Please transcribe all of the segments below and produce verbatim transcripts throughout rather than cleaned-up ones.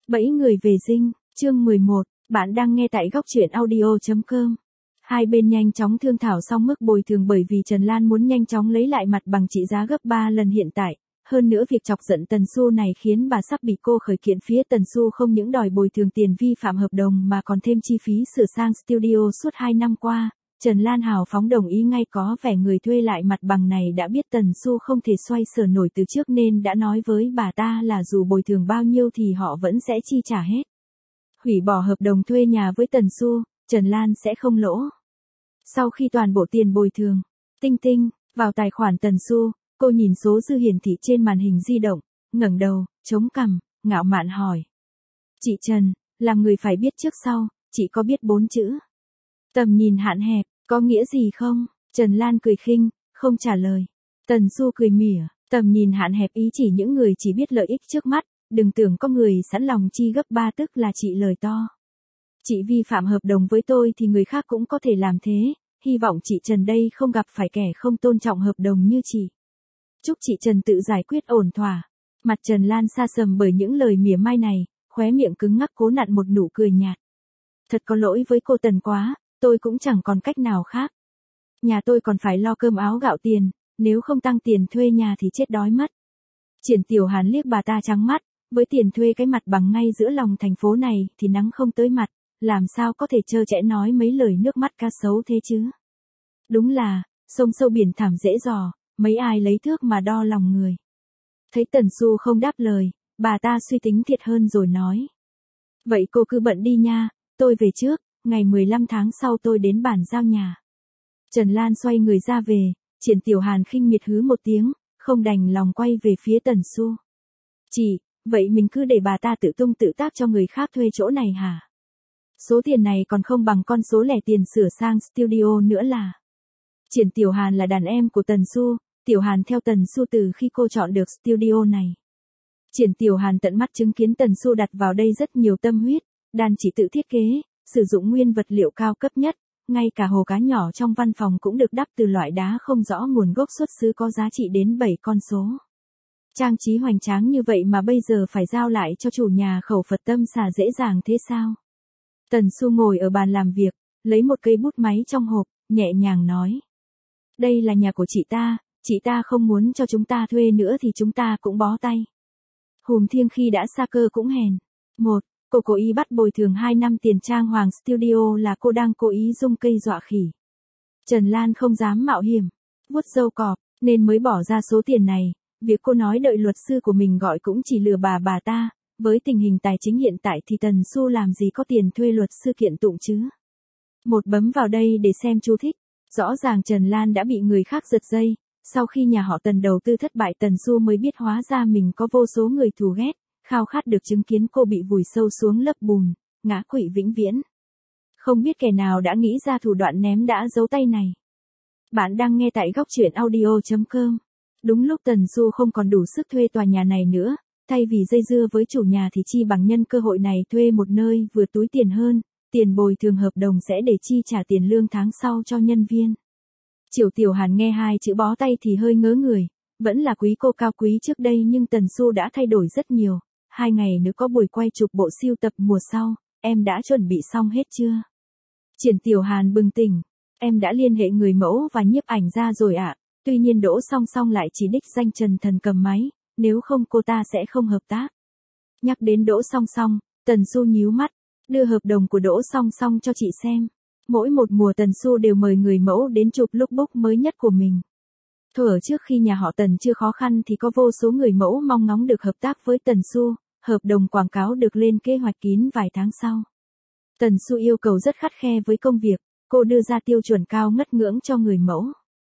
Bẫy người về dinh, chương mười một, bạn đang nghe tại góc truyện audio chấm com. Hai bên nhanh chóng thương thảo xong mức bồi thường bởi vì Trần Lan muốn nhanh chóng lấy lại mặt bằng trị giá gấp ba lần hiện tại. Hơn nữa việc chọc giận Tần Xu này khiến bà sắp bị cô khởi kiện phía Tần Xu không những đòi bồi thường tiền vi phạm hợp đồng mà còn thêm chi phí sửa sang studio suốt hai năm qua. Trần Lan hào phóng đồng ý ngay, có vẻ người thuê lại mặt bằng này đã biết Tần Xu không thể xoay sở nổi từ trước nên đã nói với bà ta là dù bồi thường bao nhiêu thì họ vẫn sẽ chi trả hết. Hủy bỏ hợp đồng thuê nhà với Tần Xu, Trần Lan sẽ không lỗ. Sau khi toàn bộ tiền bồi thường, tinh tinh, vào tài khoản Tần Xu, cô nhìn số dư hiển thị trên màn hình di động, ngẩng đầu, chống cằm, ngạo mạn hỏi. Chị Trần, làm người phải biết trước sau, chị có biết bốn chữ tầm nhìn hạn hẹp, có nghĩa gì không? Trần Lan cười khinh, không trả lời. Tần Xu cười mỉa, tầm nhìn hạn hẹp ý chỉ những người chỉ biết lợi ích trước mắt, đừng tưởng có người sẵn lòng chi gấp ba tức là chị lời to. Chị vi phạm hợp đồng với tôi thì người khác cũng có thể làm thế, hy vọng chị Trần đây không gặp phải kẻ không tôn trọng hợp đồng như chị. Chúc chị Trần tự giải quyết ổn thỏa. Mặt Trần Lan sa sầm bởi những lời mỉa mai này, khóe miệng cứng ngắc cố nặn một nụ cười nhạt. Thật có lỗi với cô Tần quá, tôi cũng chẳng còn cách nào khác. Nhà tôi còn phải lo cơm áo gạo tiền, nếu không tăng tiền thuê nhà thì chết đói mất. Triển Tiểu Hàn liếc bà ta trắng mắt, với tiền thuê cái mặt bằng ngay giữa lòng thành phố này thì nắng không tới mặt, làm sao có thể trơ trẽ nói mấy lời nước mắt cá sấu thế chứ. Đúng là, sông sâu biển thẳm dễ dò, mấy ai lấy thước mà đo lòng người. Thấy Tần Xu không đáp lời, bà ta suy tính thiệt hơn rồi nói. Vậy cô cứ bận đi nha, tôi về trước, ngày mười lăm tháng sau tôi đến bàn giao nhà. Trần Lan xoay người ra về, Triển Tiểu Hàn khinh miệt hứ một tiếng, không đành lòng quay về phía Tần Xu. Chị, vậy mình cứ để bà ta tự tung tự tác cho người khác thuê chỗ này hả? Số tiền này còn không bằng con số lẻ tiền sửa sang studio nữa là. Triển Tiểu Hàn là đàn em của Tần Xu, Tiểu Hàn theo Tần Xu từ khi cô chọn được studio này. Triển Tiểu Hàn tận mắt chứng kiến Tần Xu đặt vào đây rất nhiều tâm huyết, đàn chỉ tự thiết kế, sử dụng nguyên vật liệu cao cấp nhất, ngay cả hồ cá nhỏ trong văn phòng cũng được đắp từ loại đá không rõ nguồn gốc xuất xứ có giá trị đến bảy con số. Trang trí hoành tráng như vậy mà bây giờ phải giao lại cho chủ nhà khẩu Phật tâm xả dễ dàng thế sao? Tần Xu ngồi ở bàn làm việc, lấy một cây bút máy trong hộp, nhẹ nhàng nói. Đây là nhà của chị ta, chị ta không muốn cho chúng ta thuê nữa thì chúng ta cũng bó tay. Hùm thiêng khi đã xa cơ cũng hèn. Một, cô cố ý bắt bồi thường hai năm tiền trang hoàng studio là cô đang cố ý dung cây dọa khỉ. Trần Lan không dám mạo hiểm, vuốt râu cọp, nên mới bỏ ra số tiền này. Việc cô nói đợi luật sư của mình gọi cũng chỉ lừa bà bà ta, với tình hình tài chính hiện tại thì Tần Xu làm gì có tiền thuê luật sư kiện tụng chứ. Một bấm vào đây để xem chú thích. Rõ ràng Trần Lan đã bị người khác giật dây, sau khi nhà họ Tần đầu tư thất bại Tần Xu mới biết hóa ra mình có vô số người thù ghét, khao khát được chứng kiến cô bị vùi sâu xuống lớp bùn, ngã quỵ vĩnh viễn. Không biết kẻ nào đã nghĩ ra thủ đoạn ném đã giấu tay này. Bạn đang nghe tại góc truyện audio chấm com. Đúng lúc Tần Xu không còn đủ sức thuê tòa nhà này nữa, thay vì dây dưa với chủ nhà thì chi bằng nhân cơ hội này thuê một nơi vừa túi tiền hơn, tiền bồi thường hợp đồng sẽ để chi trả tiền lương tháng sau cho nhân viên. Triển Tiểu Hàn nghe hai chữ bó tay thì hơi ngớ người, vẫn là quý cô cao quý trước đây nhưng Tần Xu đã thay đổi rất nhiều, hai ngày nữa có buổi quay chụp bộ sưu tập mùa sau, em đã chuẩn bị xong hết chưa? Triển Tiểu Hàn bừng tỉnh, em đã liên hệ người mẫu và nhiếp ảnh ra rồi ạ. Tuy nhiên Đỗ Song Song lại chỉ đích danh Trần Thần cầm máy, nếu không cô ta sẽ không hợp tác. Nhắc đến Đỗ Song Song, Tần Xu nhíu mắt, đưa hợp đồng của Đỗ Song Song cho chị xem. Mỗi một mùa Tần Xu đều mời người mẫu đến chụp lookbook mới nhất của mình. Thuở trước khi nhà họ Tần chưa khó khăn thì có vô số người mẫu mong ngóng được hợp tác với Tần Xu, hợp đồng quảng cáo được lên kế hoạch kín vài tháng sau. Tần Xu yêu cầu rất khắt khe với công việc, cô đưa ra tiêu chuẩn cao ngất ngưỡng cho người mẫu.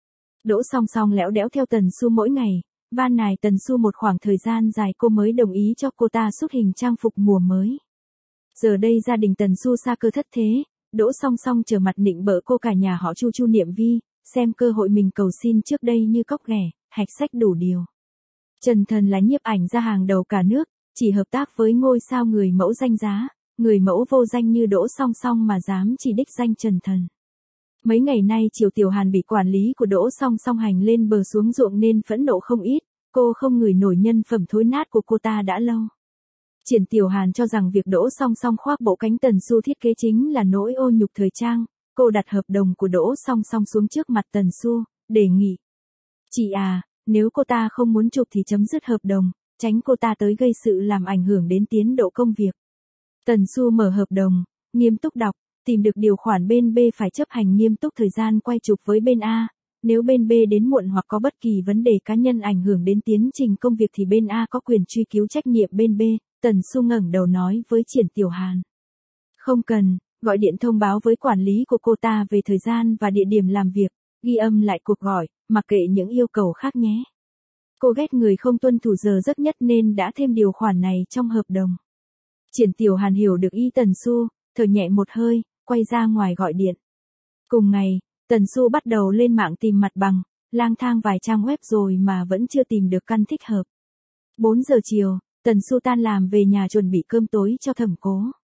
Đỗ Song Song lẽo đẽo theo Tần Xu mỗi ngày, van nài Tần Xu một khoảng thời gian dài cô mới đồng ý cho cô ta xuất hình trang phục mùa mới. Giờ đây gia đình Tần Xu xa cơ thất thế, Đỗ Song Song trở mặt nịnh bợ cô cả nhà họ Chu Chu Niệm Vi, xem cơ hội mình cầu xin trước đây như cóc ghẻ, hạch sách đủ điều. Trần Thần là nhiếp ảnh gia hàng đầu cả nước, chỉ hợp tác với ngôi sao người mẫu danh giá, người mẫu vô danh như Đỗ Song Song mà dám chỉ đích danh Trần Thần. Mấy ngày nay Triển Tiểu Hàn bị quản lý của Đỗ Song Song hành lên bờ xuống ruộng nên phẫn nộ không ít, cô không ngửi nổi nhân phẩm thối nát của cô ta đã lâu. Triển Tiểu Hàn cho rằng việc Đỗ Song Song khoác bộ cánh Tần Xu thiết kế chính là nỗi ô nhục thời trang, cô đặt hợp đồng của Đỗ Song Song xuống trước mặt Tần Xu, đề nghị. Chị à, nếu cô ta không muốn chụp thì chấm dứt hợp đồng, tránh cô ta tới gây sự làm ảnh hưởng đến tiến độ công việc. Tần Xu mở hợp đồng, nghiêm túc đọc, tìm được điều khoản bên B phải chấp hành nghiêm túc thời gian quay chụp với bên A. Nếu bên B đến muộn hoặc có bất kỳ vấn đề cá nhân ảnh hưởng đến tiến trình công việc thì bên A có quyền truy cứu trách nhiệm bên B. Tần Xu ngẩng đầu nói với Triển Tiểu Hàn. Không cần, gọi điện thông báo với quản lý của cô ta về thời gian và địa điểm làm việc, ghi âm lại cuộc gọi, mặc kệ những yêu cầu khác nhé. Cô ghét người không tuân thủ giờ giấc nhất nên đã thêm điều khoản này trong hợp đồng. Triển Tiểu Hàn hiểu được ý Tần Xu, thở nhẹ một hơi, quay ra ngoài gọi điện. Cùng ngày, Tần Xu bắt đầu lên mạng tìm mặt bằng, lang thang vài trang web rồi mà vẫn chưa tìm được căn thích hợp. bốn giờ chiều, Tần Xu tan làm về nhà chuẩn bị cơm tối cho Thẩm Cố.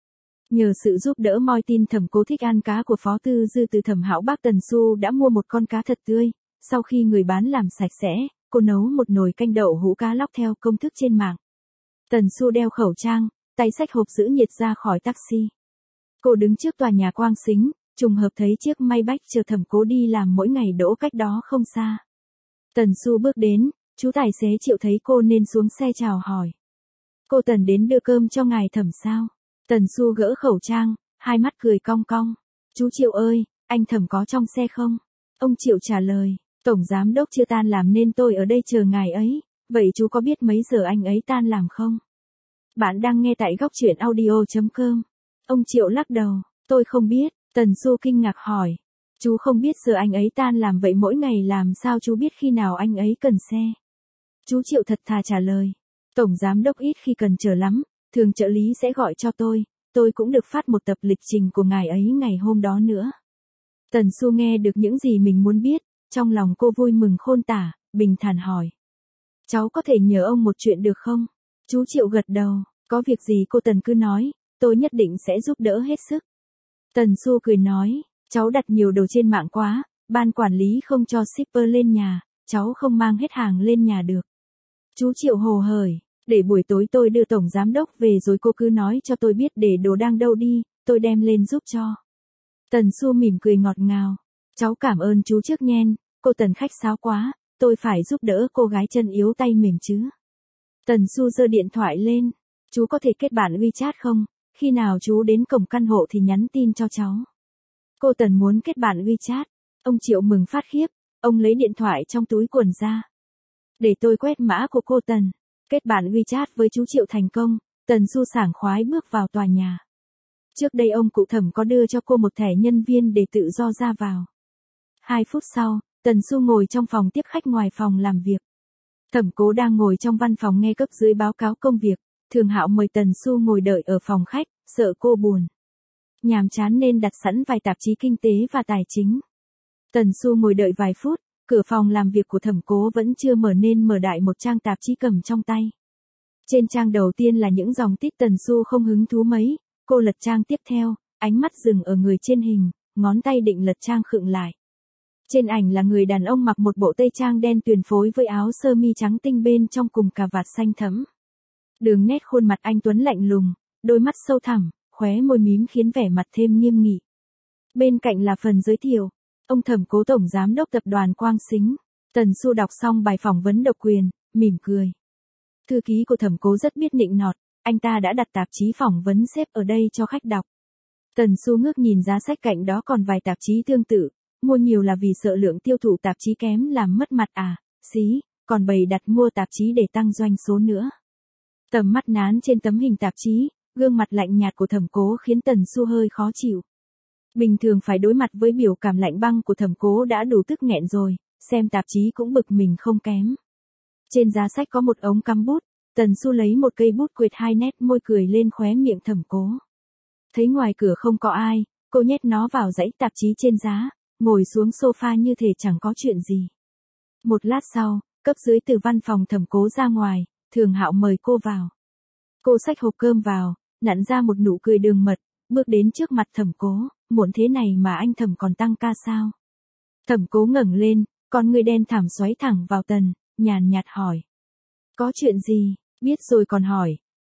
Nhờ sự giúp đỡ moi tin Thẩm Cố thích ăn cá của Phó Tư Dư từ Thẩm Hão Bác, Tần Xu đã mua một con cá thật tươi. Sau khi người bán làm sạch sẽ, cô nấu một nồi canh đậu hũ cá lóc theo công thức trên mạng. Tần Xu đeo khẩu trang, tay xách hộp giữ nhiệt ra khỏi taxi. Cô đứng trước tòa nhà Quang Sính, trùng hợp thấy chiếc Maybach chờ Thẩm Cố đi làm mỗi ngày đỗ cách đó không xa. Tần Xu bước đến, chú tài xế Triệu thấy cô nên xuống xe chào hỏi. Cô Tần đến đưa cơm cho ngài Thẩm sao? Tần Xu gỡ khẩu trang, hai mắt cười cong cong. Chú Triệu ơi, anh Thẩm có trong xe không? Ông Triệu trả lời, Tổng Giám Đốc chưa tan làm nên tôi ở đây chờ ngài ấy, vậy chú có biết mấy giờ anh ấy tan làm không? Bạn đang nghe tại góc truyện audio chấm com. Ông Triệu lắc đầu, tôi không biết. Tần Xu kinh ngạc hỏi, chú không biết giờ anh ấy tan làm vậy mỗi ngày làm sao chú biết khi nào anh ấy cần xe? Chú Triệu thật thà trả lời, Tổng Giám Đốc ít khi cần chờ lắm, thường trợ lý sẽ gọi cho tôi, tôi cũng được phát một tập lịch trình của ngài ấy ngày hôm đó nữa. Tần Xu nghe được những gì mình muốn biết, trong lòng cô vui mừng khôn tả, bình thản hỏi. Cháu có thể nhờ ông một chuyện được không? Chú Triệu gật đầu, có việc gì cô Tần cứ nói, tôi nhất định sẽ giúp đỡ hết sức. Tần Xu cười nói, cháu đặt nhiều đồ trên mạng quá, ban quản lý không cho shipper lên nhà, cháu không mang hết hàng lên nhà được. Chú Triệu hồ hởi, để buổi tối tôi đưa Tổng Giám Đốc về rồi cô cứ nói cho tôi biết để đồ đang đâu đi, tôi đem lên giúp cho. Tần Xu mỉm cười ngọt ngào, cháu cảm ơn chú trước nhen, cô Tần khách sáo quá, tôi phải giúp đỡ cô gái chân yếu tay mềm chứ. Tần Xu giơ điện thoại lên, chú có thể kết bạn WeChat không? Khi nào chú đến cổng căn hộ thì nhắn tin cho cháu. Cô Tần muốn kết bạn WeChat. Ông Triệu mừng phát khiếp, ông lấy điện thoại trong túi quần ra. Để tôi quét mã của cô Tần. Kết bạn WeChat với chú Triệu thành công, Tần Xu sảng khoái bước vào tòa nhà. Trước đây ông cụ Thẩm có đưa cho cô một thẻ nhân viên để tự do ra vào. Hai phút sau, Tần Xu ngồi trong phòng tiếp khách ngoài phòng làm việc. Thẩm Cố đang ngồi trong văn phòng nghe cấp dưới báo cáo công việc. Thường Hạo mời Tần Xu ngồi đợi ở phòng khách, sợ cô buồn. Nhàm chán nên đặt sẵn vài tạp chí kinh tế và tài chính. Tần Xu ngồi đợi vài phút, cửa phòng làm việc của Thẩm Cố vẫn chưa mở nên mở đại một trang tạp chí cầm trong tay. Trên trang đầu tiên là những dòng tít Tần Xu không hứng thú mấy, cô lật trang tiếp theo, ánh mắt dừng ở người trên hình, ngón tay định lật trang khựng lại. Trên ảnh là người đàn ông mặc một bộ tây trang đen tuyền phối với áo sơ mi trắng tinh bên trong cùng cà vạt xanh thẫm. Đường nét khuôn mặt anh tuấn lạnh lùng, đôi mắt sâu thẳm, khóe môi mím khiến vẻ mặt thêm nghiêm nghị. Bên cạnh là phần giới thiệu, ông Thẩm Cố Tổng Giám Đốc Tập đoàn Quang Sính. Tần Xu đọc xong bài phỏng vấn độc quyền, mỉm cười. Thư ký của Thẩm Cố rất biết nịnh nọt, anh ta đã đặt tạp chí phỏng vấn xếp ở đây cho khách đọc. Tần Xu ngước nhìn giá sách cạnh đó còn vài tạp chí tương tự, mua nhiều là vì sợ lượng tiêu thụ tạp chí kém làm mất mặt à, xí, còn bày đặt mua tạp chí để tăng doanh số nữa. Tầm mắt nán trên tấm hình tạp chí, gương mặt lạnh nhạt của Thẩm Cố khiến Tần Xu hơi khó chịu. Bình thường phải đối mặt với biểu cảm lạnh băng của Thẩm Cố đã đủ tức nghẹn rồi, xem tạp chí cũng bực mình không kém. Trên giá sách có một ống cắm bút, Tần Xu lấy một cây bút quệt hai nét môi cười lên khóe miệng Thẩm Cố. Thấy ngoài cửa không có ai, cô nhét nó vào dãy tạp chí trên giá, ngồi xuống sofa như thể chẳng có chuyện gì. Một lát sau, cấp dưới từ văn phòng Thẩm Cố ra ngoài, Thường Hạo mời cô vào. Cô xách hộp cơm vào, nặn ra một nụ cười đường mật, bước đến trước mặt Thẩm Cố, muộn thế này mà anh Thẩm còn tăng ca sao? Thẩm Cố ngẩng lên, con người đen thẳm xoáy thẳng vào Tần, nhàn nhạt hỏi. Có chuyện gì, biết rồi còn hỏi,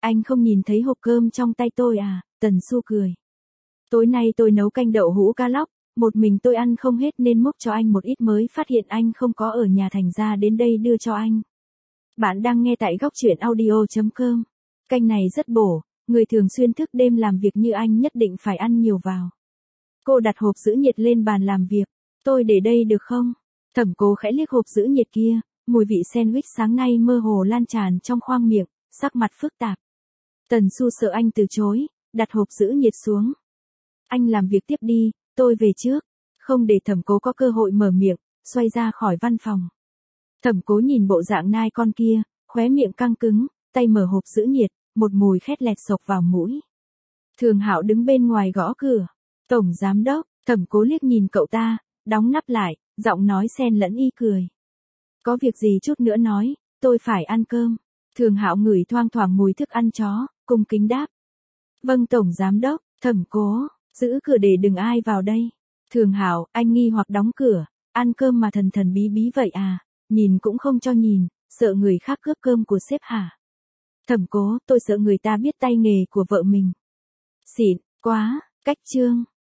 Anh không nhìn thấy hộp cơm trong tay tôi à, Tần Xu cười. Tối nay tôi nấu canh đậu hũ cá lóc, một mình tôi ăn không hết nên múc cho anh một ít mới phát hiện anh không có ở nhà thành ra đến đây đưa cho anh. Bạn đang nghe tại góc truyện audio chấm com. Canh này rất bổ, người thường xuyên thức đêm làm việc như anh nhất định phải ăn nhiều vào. Cô đặt hộp giữ nhiệt lên bàn làm việc. Tôi để đây được không? Thẩm Cố khẽ liếc hộp giữ nhiệt kia, mùi vị sandwich sáng nay mơ hồ lan tràn trong khoang miệng, sắc mặt phức tạp. Tần Xu sợ anh từ chối, đặt hộp giữ nhiệt xuống. Anh làm việc tiếp đi, tôi về trước. Không để Thẩm Cố có cơ hội mở miệng, xoay ra khỏi văn phòng. Thẩm Cố nhìn bộ dạng nai con kia, khóe miệng căng cứng, tay mở hộp giữ nhiệt, một mùi khét lẹt xộc vào mũi. Thường Hạo đứng bên ngoài gõ cửa. Tổng giám đốc, Thẩm Cố liếc nhìn cậu ta, đóng nắp lại, giọng nói xen lẫn y cười. Có việc gì chút nữa nói, tôi phải ăn cơm. Thường Hạo ngửi thoang thoảng mùi thức ăn chó, cung kính đáp. Vâng Tổng giám đốc. Thẩm Cố, giữ cửa để đừng ai vào đây. Thường Hạo, anh nghi hoặc đóng cửa, ăn cơm mà thần thần bí bí vậy à, nhìn cũng không cho nhìn, sợ người khác cướp cơm của sếp hả? Thẩm Cố, tôi sợ người ta biết tay nghề của vợ mình. Xịn, quá, cách chương.